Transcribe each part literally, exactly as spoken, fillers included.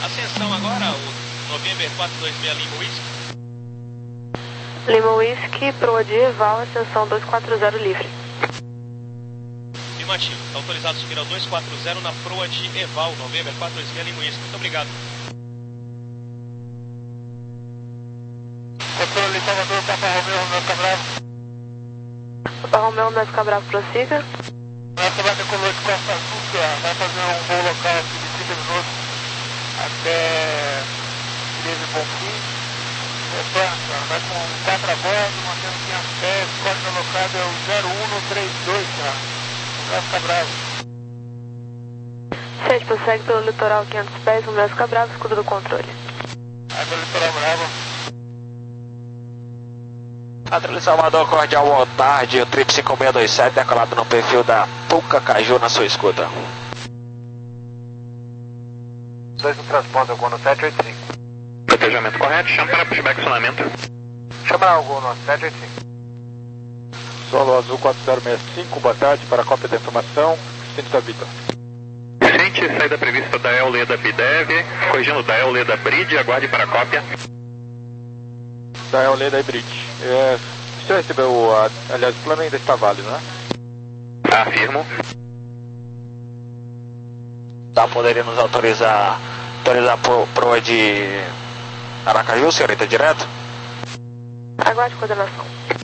Ascensão agora, o November quatro dois seis Lima Whisky. Lima Whisky, proa de Eval, ascensão dois quatro zero livre. Afirmativo, está autorizado a subir ao dois quatro zero na proa de Eval, November quatro dois seis Lima Whisky. Muito obrigado. Controle Salvador, Papa Romeu, Nesca Bravo. Papa Romeu, Nesca Bravo, prossiga. Essa vai decolar de Costa Azul, vai fazer um voo local aqui de trinta minutos até Ilha Bonfim. Vai com quatro a bordo, mantendo quinhentos pés, código alocado é o zero um três dois, tá? Nesca Bravo. sete, prossegue pelo litoral quinhentos pés, no Nesca Bravo, escudo do controle. Água Litoral Bravo. Patrulha Salvador, cordial, boa tarde, o trip cinco seis dois sete decolado no perfil da Puca Caju na sua escuta. dois no transponder, Gol no sete oito cinco. Protejamento correto, chama para pushback sonamento. Chama lá o Gol no sete oito cinco. Solo Azul quatro zero seis cinco, boa tarde, para a cópia da informação, Centro da Vitor. Gente, saída prevista da El Leda Bidev, corrigindo da El Leda Bridge, aguarde para a cópia. Da El Leda Bridge. É, o senhor recebeu, a, aliás, o plano ainda está válido, né? Afirmo. Tá, poderia nos autorizar, autorizar pro, proa de Aracaju, senhorita, direto? Aguarde coordenação.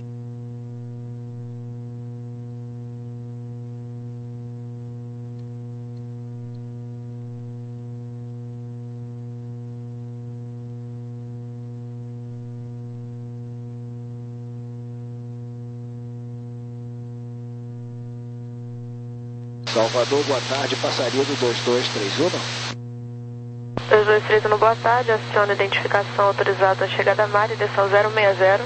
Salvador, boa tarde, passaria do dois dois três um. dois dois três um, boa tarde, aciona identificação autorizada a chegada a mar, direção zero seis zero.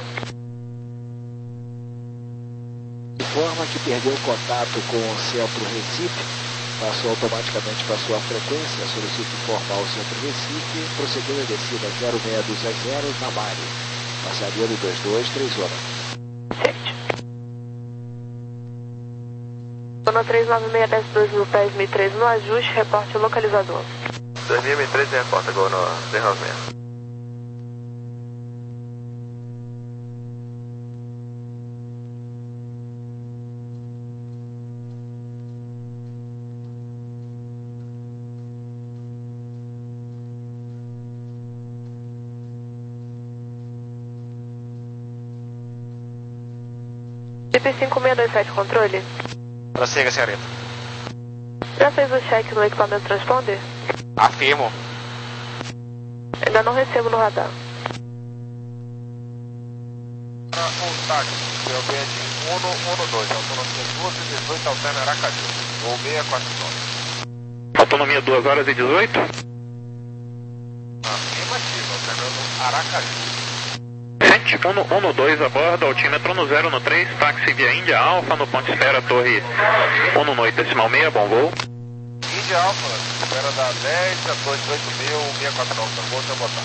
Informa que perdeu contato com o centro Recife, passou automaticamente para sua frequência, solicita informar o centro Recife, prosseguindo a descida zero seis dois zero na Mari, passaria do dois dois três um. Zona três nove seis um zero dois mil pés, mil e três no ajuste, reporte localizador. dois mil e três reporta, Gol no zero nove seis. T P cinco seis dois sete, controle. Prossiga, senhorita. Já fez o check no equipamento transponder? Afirmo. Ainda não recebo no radar. Um táxi, eu venho de um no dois, autonomia duas e dezoito, alterna Aracaju, ou seis quatro nove. Autonomia duas horas e dezoito. Afirmativo, alternando Aracaju. Gente, um no dois a bordo, altímetro no zero no três, táxi via Índia Alfa, no ponto esfera, torre um no oito decimal seis, bom voo. Índia Alfa, espera da dez a dois oito mil, seis quatro nove, tá bom, deixa eu botar.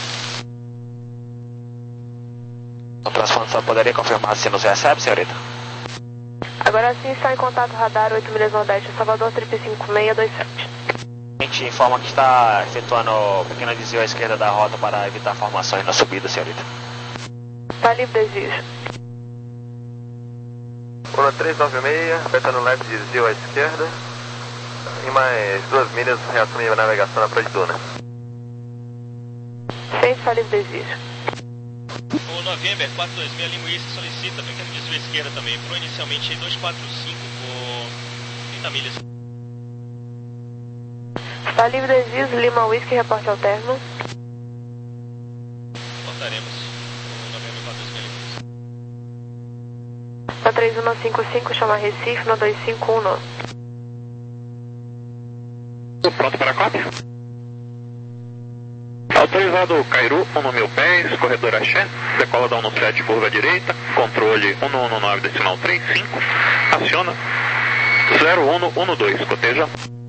O transpondedor poderia confirmar se nos recebe, senhorita? Agora sim está em contato radar oito milhas Nordeste, Salvador, trip cinco seis dois sete. A gente informa que está efetuando o pequeno desvio à esquerda da rota para evitar formações na subida, senhorita. Está livre desejo. Ona três nove seis, apertando left de desvio à esquerda. Em mais duas milhas, reassume a navegação na Praia de Duna. Sem está livre desejo. O November quatro dois seis Lima Whisky solicita pequeno desvio à esquerda também, pro inicialmente dois quatro cinco por trinta milhas. Está livre desejo, Lima Whisky, reporte ao término. Cortaremos o November quatro dois seis Lima Whisky. Na três um cinco cinco, chama Recife, no dois cinco um. Pronto para a cópia? Autorizado Cairu, um no mil pés, corredor Axé, decola da um no sete, curva direita, controle um no um nove decimal três cinco, aciona zero um no um dois, coteja.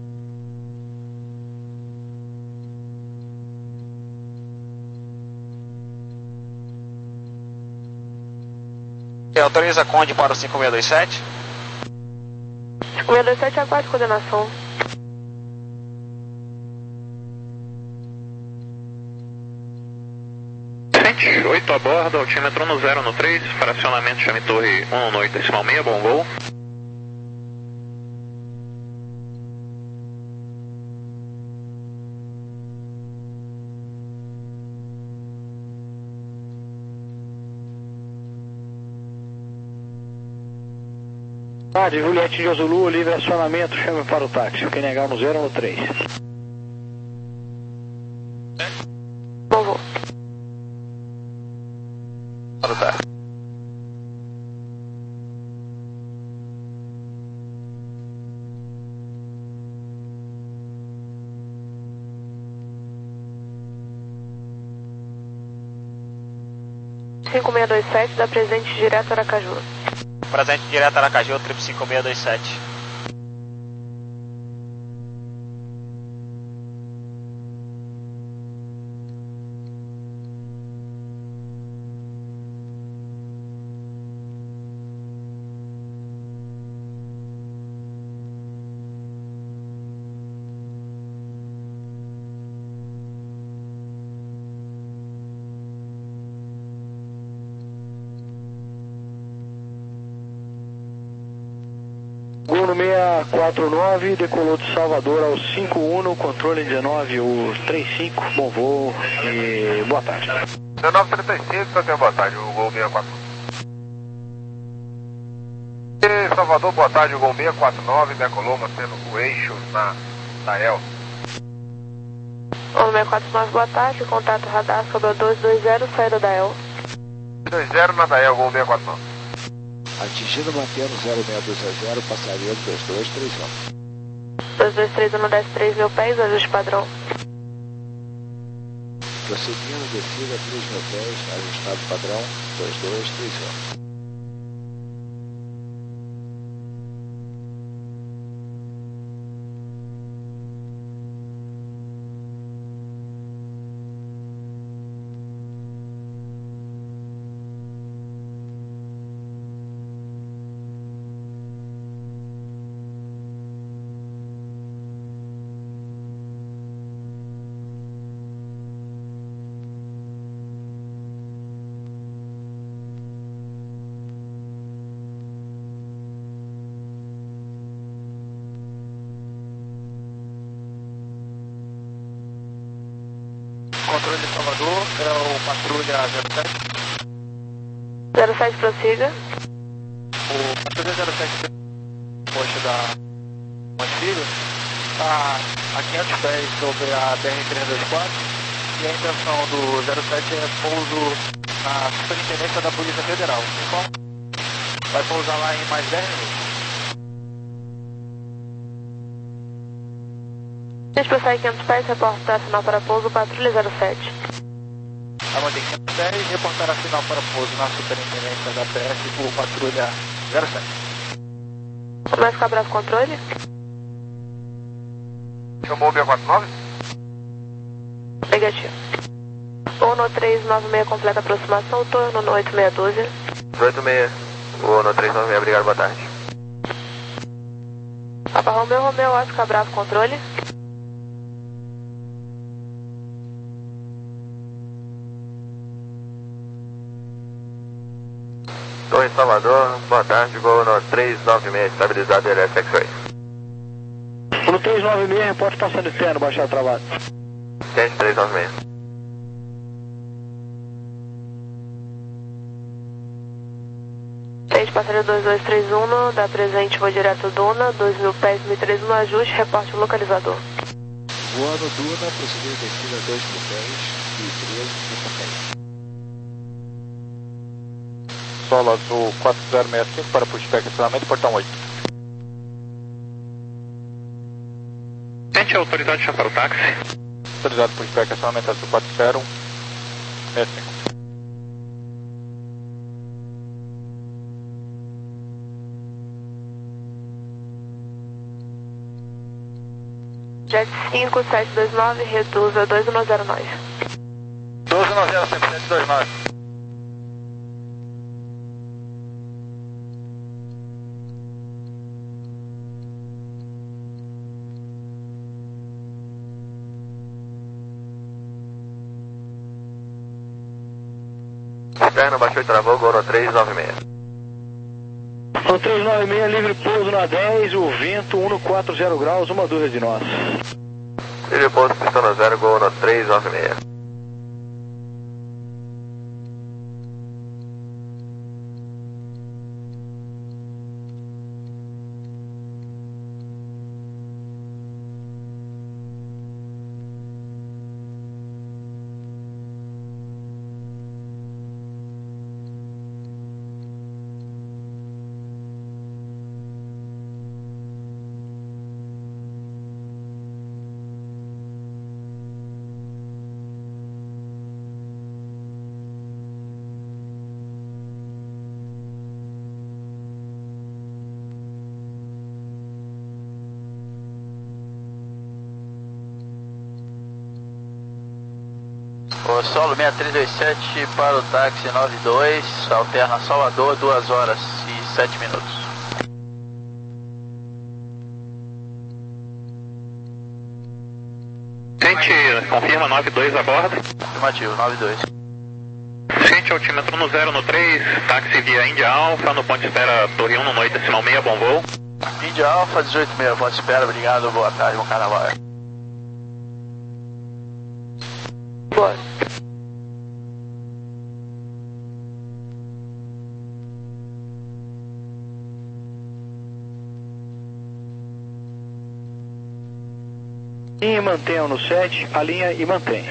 Autoriza a Conde para o cinco seis dois sete? cinco seis dois sete, aguarde coordenação. oito a bordo, altímetro no zero no três, fracionamento chame torre um no oito decimal seis, bom voo. Tarde, Juliette de Zulu, livre acionamento, chame para o táxi, P N H no zero no três. Bom voo. Para o táxi. cinco seis dois sete, dá presente direto Aracaju. Presente direto Aracaju, trip cinco seis dois sete. Gol no seis quatro nove, decolou de Salvador ao cinco um, no controle dezenove, o trinta e cinco, bom voo e boa tarde. dezenove trinta e cinco, só tenha boa tarde, o Gol seis quatro. E Salvador, boa tarde, o Gol seis quatro nove, decolou mantendo o eixo na Dael. Gol seis quatro nove, boa tarde, contato radar sobre o dois dois zero, saída da El. dois zero na Dael, Gol seis quatro nove. Atingindo, mantendo zero seis dois zero, passageiro dois dois três um. dois dois três um, desce três mil pés, ajuste padrão. Prosseguindo, descida três mil pés, ajustado padrão dois dois três um. Controle de Salvador, é o patrulha zero sete. zero sete, prossiga. O patrulha zero sete, posto da Antiga, está a quinhentos pés sobre a B R trezentos e vinte e quatro e a intenção do zero sete é pouso na Superintendência da Polícia Federal. Informa? Vai pousar lá em mais dez minutos. Deixa eu sair quinhentos pés, reportar sinal para pouso, patrulha zero sete. Vai manter quinhentos pés, reportar a sinal para pouso na Superintendência da P S por patrulha zero sete. Começa Cabral controle. Chamou o seis quatro nove? Negativo. Ono três nove seis completa aproximação, torno no oito seis um dois. oito seis, Ono três nove seis, obrigado, boa tarde. Papa Romeu, Romeu, Oscar Bravo, controle. Torre Salvador, boa tarde, Gol no três nove seis, estabilizado L S X-Ray. No três nove seis, reporte passando externo, baixar travado. Gente, três nove seis. Gente, passageiro dois dois três um, dá presente, vou direto Duna, dois mil pés, mil e três no ajuste, reporte localizador. Voando Duna, prosseguindo descida dois mil pés, mil e treze, reportei. Solo azul quatro zero seis cinco para pushback acionamento, portão oito. Gente, autoridade já para o táxi. Autorizado pushback acionamento azul quatro zero seis cinco. Jet cinco sete dois nove, reduza dois um zero nove. doze nove zero sete dois nove. terra, baixou e travou, Gol no três nove seis. No três nove seis, livre pouso na dez, o vento cento e quarenta graus, uma dúzia de nós. Livre pouso, pistão no zero, Gol no três nove seis. O solo seis três dois sete para o táxi nove dois, alterna Salvador, duas horas e sete minutos. Gente, confirma nove dois a bordo. Afirmativo, nove dois. Gente, altímetro no zero no três, táxi via Índia Alfa, no ponto de espera Torre um no noite decimal seis, bom voo. Índia Alfa, dezoito seis, ponto de espera, obrigado, boa tarde, bom carnaval. Bora. E mantenham no sete, alinha e mantém.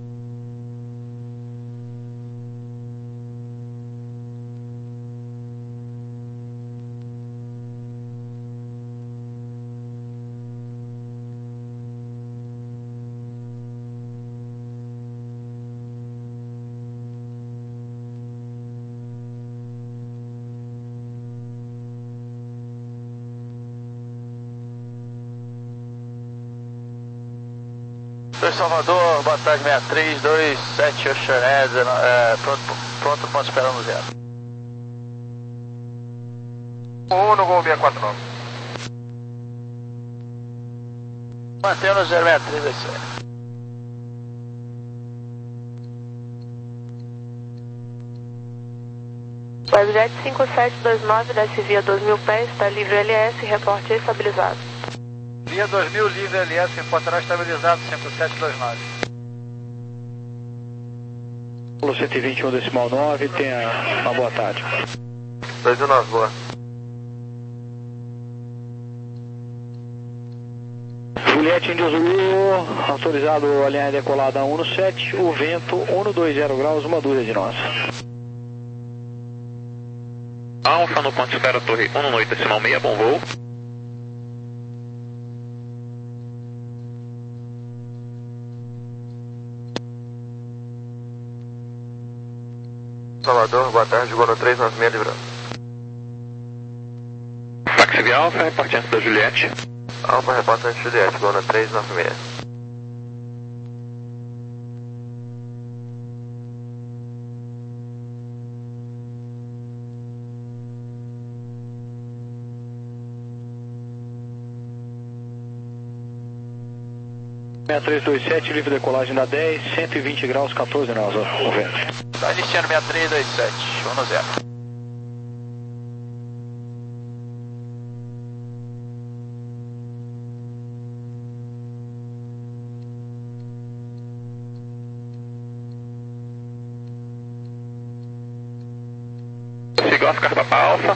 Salvador, boa tarde, seis três dois sete, Oceanese, é, pronto, pronto, ponto esperando zero. um no Gol seis quatro nove. Mantenha no zero seis três dois sete. Webjet cinco sete dois nove, desce via dois mil pés, está livre L S, reporte estabilizado. Via dois mil, livre L S, reportará estabilizado, cinco sete dois nove. Polo cento e vinte e um decimal nove, tenha uma boa tarde. dois um nove, boa. Juliette Índio Zulu, autorizado a linha decolada um no sete, o vento cento e vinte graus, uma dúzia de nós. Alfa no ponto de espera Torre um no noite decimal seis, bom voo. Salvador, boa tarde, Gol no três nove seis, livrando. Táxi via Alfa, reportante da Juliette. Alfa, reportante Juliette, Gol no três nove seis. seis três dois sete, livre decolagem da dez, cento e vinte graus, quatorze nós, o vento. Está iniciando seis três dois sete, um no zero. Siga Oscar Papa Alfa.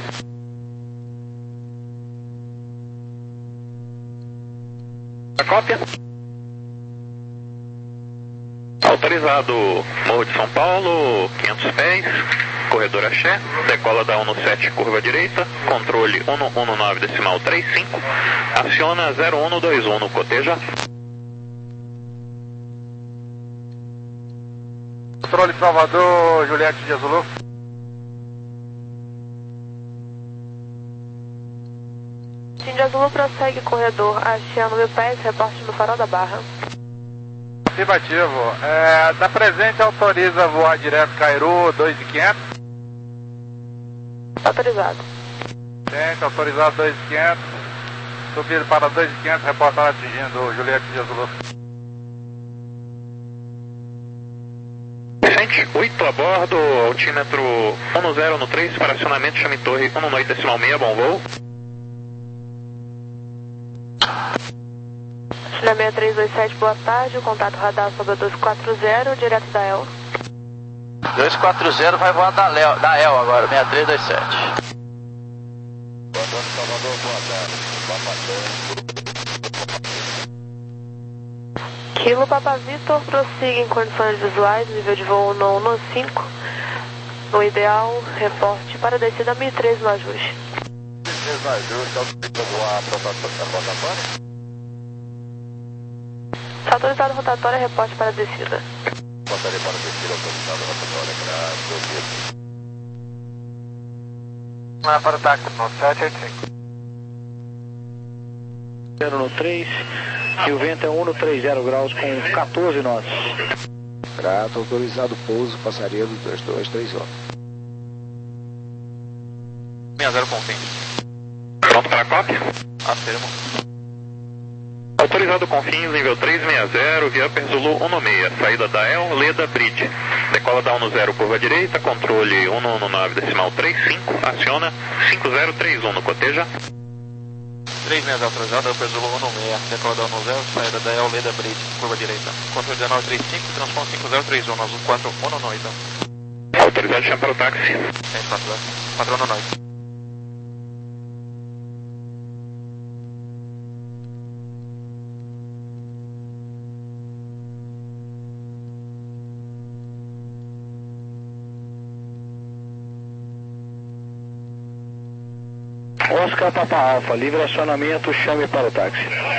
A cópia. Autorizado Morro de São Paulo, quinhentos pés, corredor Axé, decola da um no sete, curva direita, controle um no um no nove decimal trinta e cinco, aciona zero um no dois um no coteja. Controle Salvador, Juliette de Azulu. Índia Azul prossegue corredor Axé mil pés, reporte no farol da Barra. Afirmativo. É, da presente autoriza voar direto Cairu dois mil e quinhentos. Autorizado. Gente, autorizado dois mil e quinhentos. Subir para dois mil e quinhentos, reportar atingindo Juliette de Azulu. Vicente, Juliette, oito a bordo, altímetro um zero um três, para acionamento, chame torre um oito decimal seis, bom voo. China seis três dois sete, boa tarde, o contato radar sobre dois quatro zero, direto da E L. dois quatro zero vai voar da, Leo, da E L agora, seis três dois sete. Salvador, boa tarde. Kilo Papa Vitor, prossiga em condições visuais, nível de voo no um cinco. No ideal, reporte para descida mil e treze no ajuste. mil e treze no ajuste, autorizado voar rotatória? Está autorizado rotatória, reporte para descida. Rotatória para descida, autorizado rotatória, graças. Não, para o táxi, no sete oito cinco. zero no três, e o vento é um trinta graus com quatorze nós. Grato, autorizado pouso, passaria do dois dois três um. seis zero confim. Pronto para a C O P? Afirmo. Autorizado confins, nível três seis zero, via Zulu um seis, saída da E L, Leda Bridge. Decola da um zero, curva direita, controle um nove decimal três cinco, aciona cinco zero três um no coteja. três seis zero autorizado, Upper Zulu um seis, decola da um zero, saída da E L, Leda Bridge, curva direita. Controle dezenove trinta e cinco, transponder cinco zero três um, azul quatro um oito. Autorizado, chama para o táxi. Tem quatro quatro um oito. Oscar Papa Alfa, livre acionamento, chame para o táxi.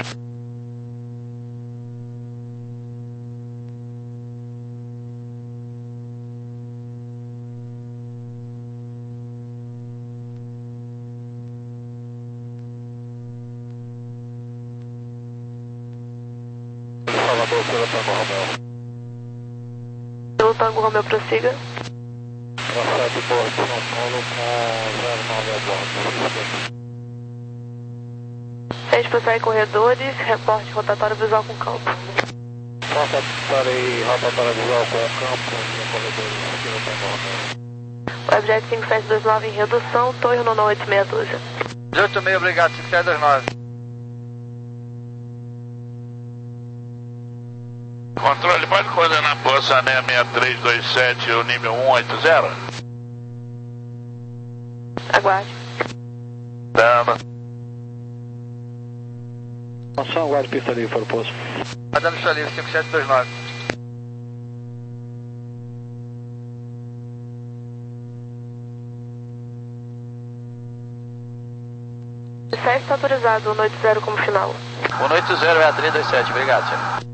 Salvador, pelo Tango Romeo. Pelo Tango Romeo, prossiga. Processo de Porto São Paulo com zero nove a bordo. seis para sair corredores, reporte rotatório visual com campo. Rotatório, rotatório visual com campo, corredores aqui no Tango Romeo. Webjet cinco sete dois nove em redução, torre no oito seis dúzia. oito seis, obrigado, cinco sete dois nove. Controle, pode coordenar a Poça Ané seis três dois sete, o nível um oito zero? Aguarde. Dama. Ação, aguarde pista livre para o posto. Madame pista livre, cinco sete dois nove. sete está autorizado, um oito zero como final. um oito zero, seis três dois sete, obrigado, senhor.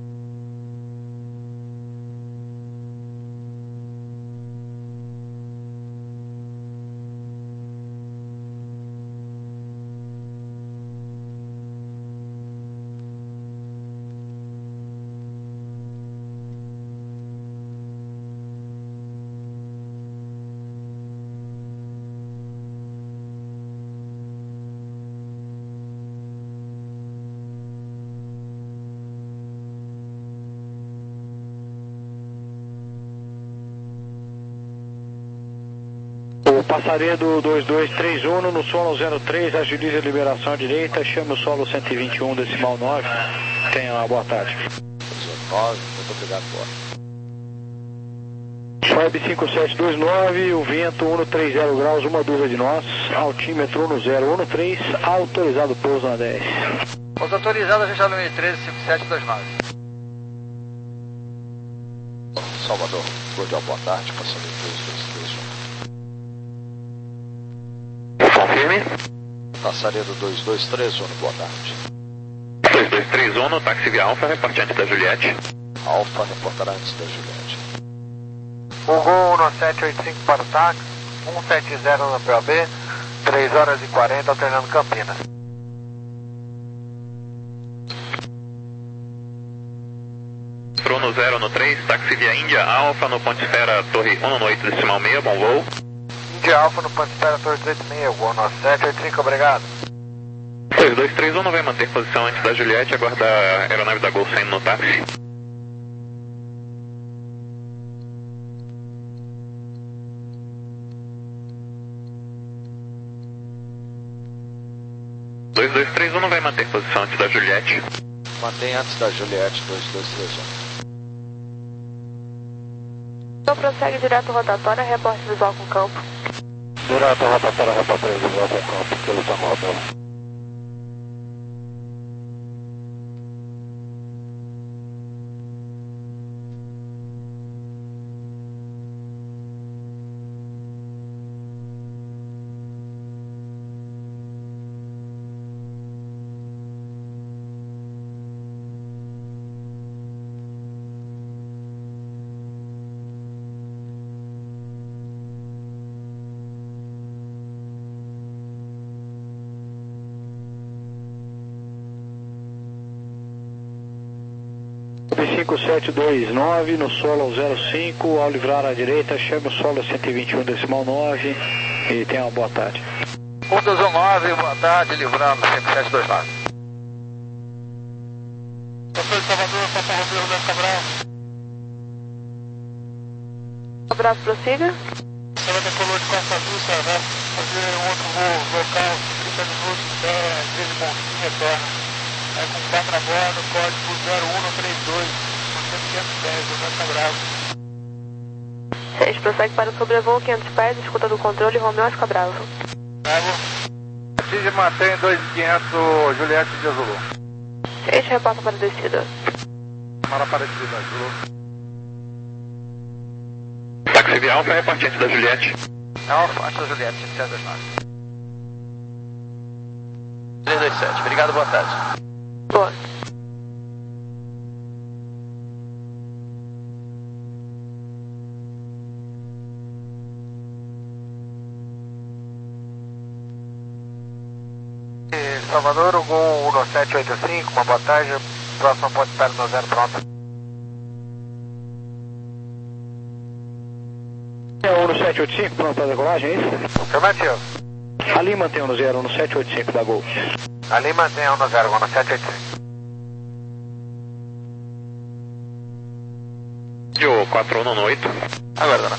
Passaredo dois dois três um no solo zero três, agilize a liberação à direita, chame o solo cento e vinte e um decimal nove. Tenha uma boa tarde. nove, muito obrigado, boa. Web cinco sete dois nove, o vento um trinta graus, uma dúzia de nós, altímetro um zero um três, autorizado pouso na dez. Os autorizados, ajustado no mil e treze, cinco sete dois nove. Salvador, cordial boa tarde, passando dois dois três um. Confirme. Passaredo dois dois três um, boa tarde. dois dois três um, no táxi via Alfa, reporte antes da Juliette. Alfa reportará antes da Juliette. O Gol no sete oito cinco para o táxi, um sete zero no P O B, três horas e quarenta, alternando Campinas. Bruno zero no três, táxi via Índia Alfa, no Ponte Esfera, torre um oito decimal seis, bom voo. Índia Alfa no Ponte Esfera, torre dezoito seis, Gol no sete oito cinco, obrigado. dois dois três um, não vai manter posição antes da Juliette, aguarda a aeronave da Gol saindo no táxi. dois dois três um não vai manter posição antes da Juliette. Mantém antes da Juliette, dois dois três um. Então prossegue direto rotatória, reporte visual com campo. Direto rotatória, reporte visual com campo, pelo Tango Romeu. cinco sete dois nove no solo zero cinco, ao livrar à direita, chame o solo cento e vinte e um decimal nove e tenha uma boa tarde. um dois um nove, boa tarde, livrando cinco sete dois nove. Professor de Salvador, Papa Romeu, Roberto Cabral. Abraço, prossiga. Ela decolou de Costa Azul, senhora, vai fazer um outro voo local, trinta minutos, até treze Bonfim, retorna. É com quatro a bordo, código zero um três dois, quinhentos dez, Roberto Cabral. seis, prossegue para o sobrevoo quinhentos pés, escuta do controle, Romeu Oscar Bravo. Bravo. Atinge mantém dois mil e quinhentos, Juliette de Azulu. seis, reporta para a descida. Para para a descida, Azulu. Táxi via Alfa, reporte antes da Juliette. Alfa, antes da Juliette, cinco sete dois nove. três dois sete, obrigado, boa tarde. Boa. Salvador, Gol um sete oito cinco, uma boa tarde, próxima ponte para no zero pronta. É o um sete oito cinco, pronto para decolagem, é isso? Afirmativo. Ali mantém o zero um sete oito cinco da Gol. Ali mantém um zero um sete oito cinco. Dio quatro um oito. Aguardando.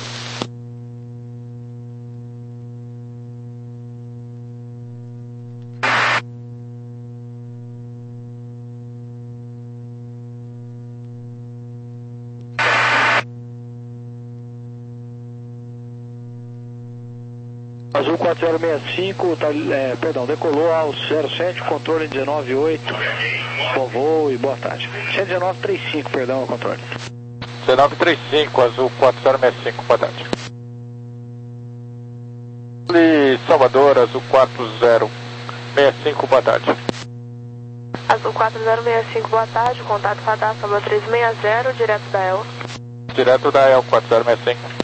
Azul quatro zero seis cinco, tá, é, perdão, decolou ao zero sete, controle dezenove oito, bom voo e boa tarde. dezenove trinta e cinco, perdão, o controle. dezenove trinta e cinco, Azul quatro zero seis cinco, boa tarde. Salvador, Azul quatro zero seis cinco, boa tarde. Azul quatro zero seis cinco, boa tarde, contato radar, Salvador três seis zero, direto da E L. Direto da E L quatro zero seis cinco.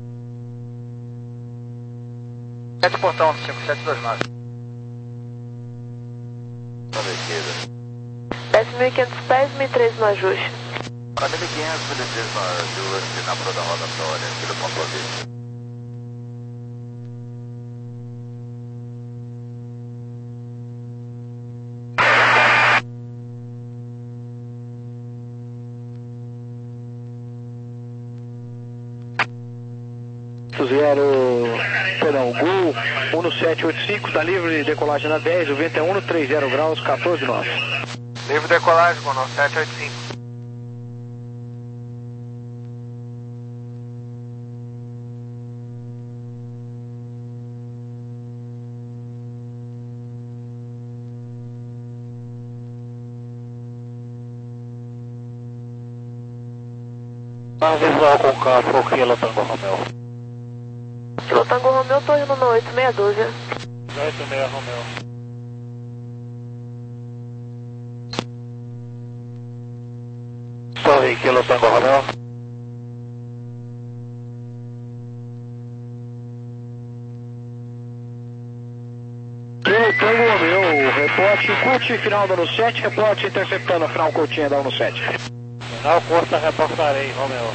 sete portão, cinco sete dois nove. Desce mil e quinhentos pés, mil e treze no ajuste. Para mil e quinhentos, mil e treze no ajuste, na proda rotatória, aqui do ponto A. Zero, perdão, Gol um sete oito cinco, está livre de decolagem na dez, o vento é um trinta graus, quatorze nove. Livre decolagem, com um sete oito cinco. Tá visual com o campo, aqui, Tango Romeu. Kilo Tango Romeu, tô indo no oito seis doze. oito seis Romeu. Sorry, Kilo Tango Romeu. Kilo Tango Romeu, reporte curte final da um sete, reporte interceptando a final curtinha da um sete. Final curta, reportarei, Romeu.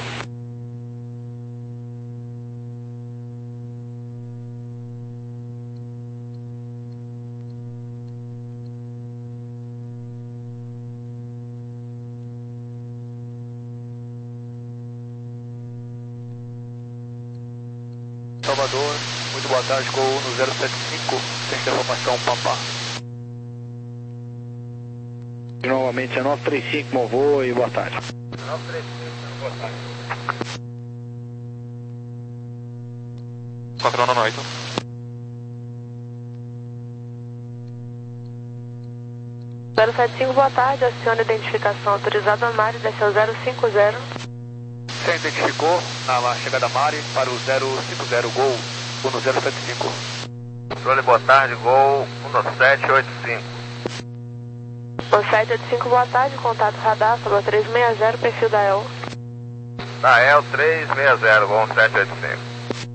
Salvador, muito boa tarde, Gol um zero sete cinco, tem informação, Pampa. Novamente é nove três cinco, bom voo e boa tarde. nove três cinco, boa tarde. quatro nove oito. zero sete cinco, boa tarde, aciona identificação autorizada Mari, desceu zero cinco zero. Você identificou na chegada Mari para o zero cinco zero, Gol um zero sete cinco. Controle, boa tarde, Gol um sete oito cinco. um sete oito cinco, boa tarde, contato radar, Salva três seis zero, perfil da E L. Da E L três seis zero, Gol um sete oito cinco.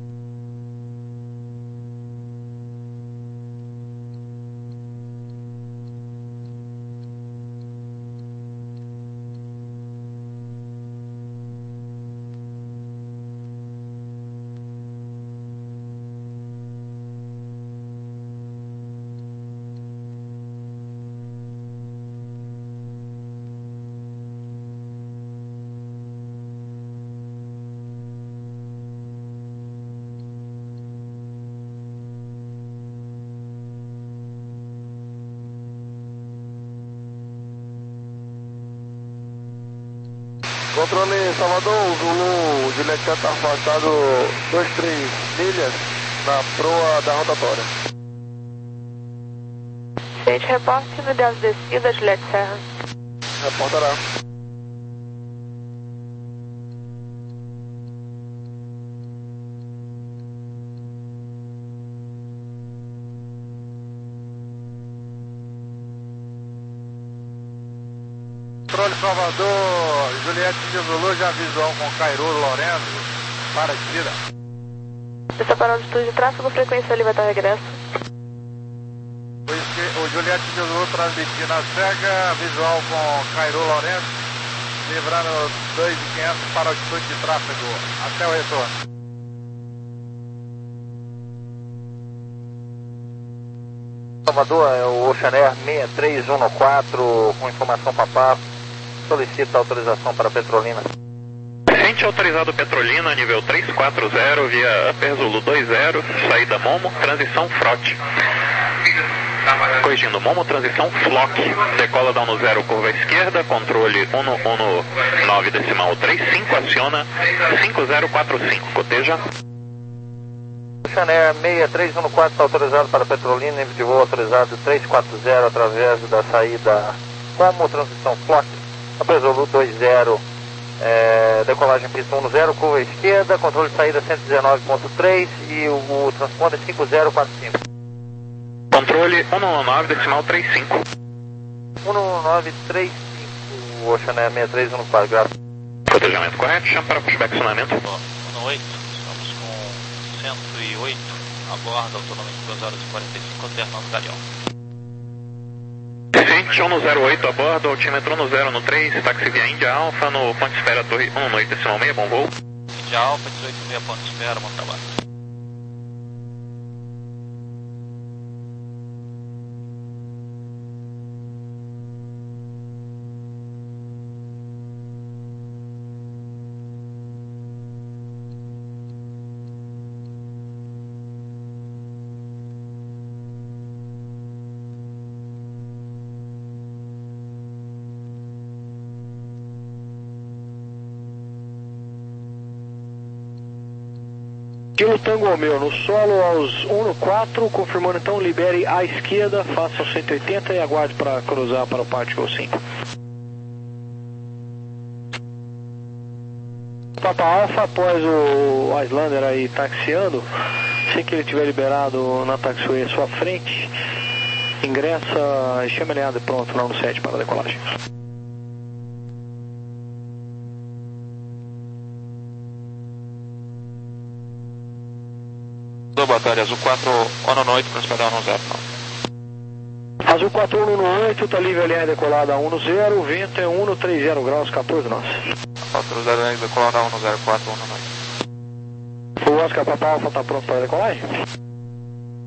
Controle Salvador, o Zulu Juliette está afastado dois três milhas na proa da rotatória. Gente, reporte no ideal de descida, Juliette Serra. Reportará. Controle Salvador, Juliette de Zulu já avisou com Cairo Lorenzo para a descida. Está para a altitude de tráfego, frequência ali vai estar regresso. O Juliette de Zulu transmitindo a cega, visual com Cairo Lorenzo, livrando dois mil e quinhentos para a altitude de tráfego, até o retorno. Salvador, é o Ocean Air seis três um quatro, com informação papá, solicita autorização para Petrolina. Ciente autorizado Petrolina, nível três quatro zero, via Upper Zulu dois zero, saída Momo, transição Frot. Corrigindo, Momo, transição Flock, decola da um zero, curva esquerda, controle um um nove decimal três cinco, aciona cinco zero quatro cinco, coteja. Ocean Air seis três um quatro está autorizado para Petrolina, nível de voo autorizado três quatro zero, através da saída Momo, transição Flock, Upper Zulu dois zero, é, decolagem pista um zero, curva esquerda, controle de saída cento e dezenove ponto três e o, o transponder cinco zero quatro cinco. Controle um um nove decimal três cinco. um um nove três cinco, Ocean Air seis três um quatro, graças. Cotejamento correto, chama para pushback acionamento. um oito, estamos com cento e oito, aguarda autonomamente duas horas e quarenta e cinco, alternando Galeão. Ciente um zero oito a bordo, altímetro um zero no três, táxi via Índia Alfa, no ponto de espera Torre um oito decimal seis, bom voo. Índia Alfa, dezoito e meia, ponto de espera, bom trabalho. Kilo Tango Romeo, no solo aos um quatro, confirmando então, libere à esquerda, faça o cento e oitenta e aguarde para cruzar para o Particle cinco. Papa Alpha, após o Islander aí taxiando, assim que ele tiver liberado na taxiway à sua frente, ingressa e chama alinhado e pronto lá no sete para a decolagem. Boa tarde, Azul quatro, ano oito, para esperar um zero. Azul quatro um oito, está livre a linha decolada a um zero, vento é um três zero graus, quatorze nós. quatro zero, linha decolada a um zero quatro um nove. O Oscar Papa Alpha está pronto para decolagem?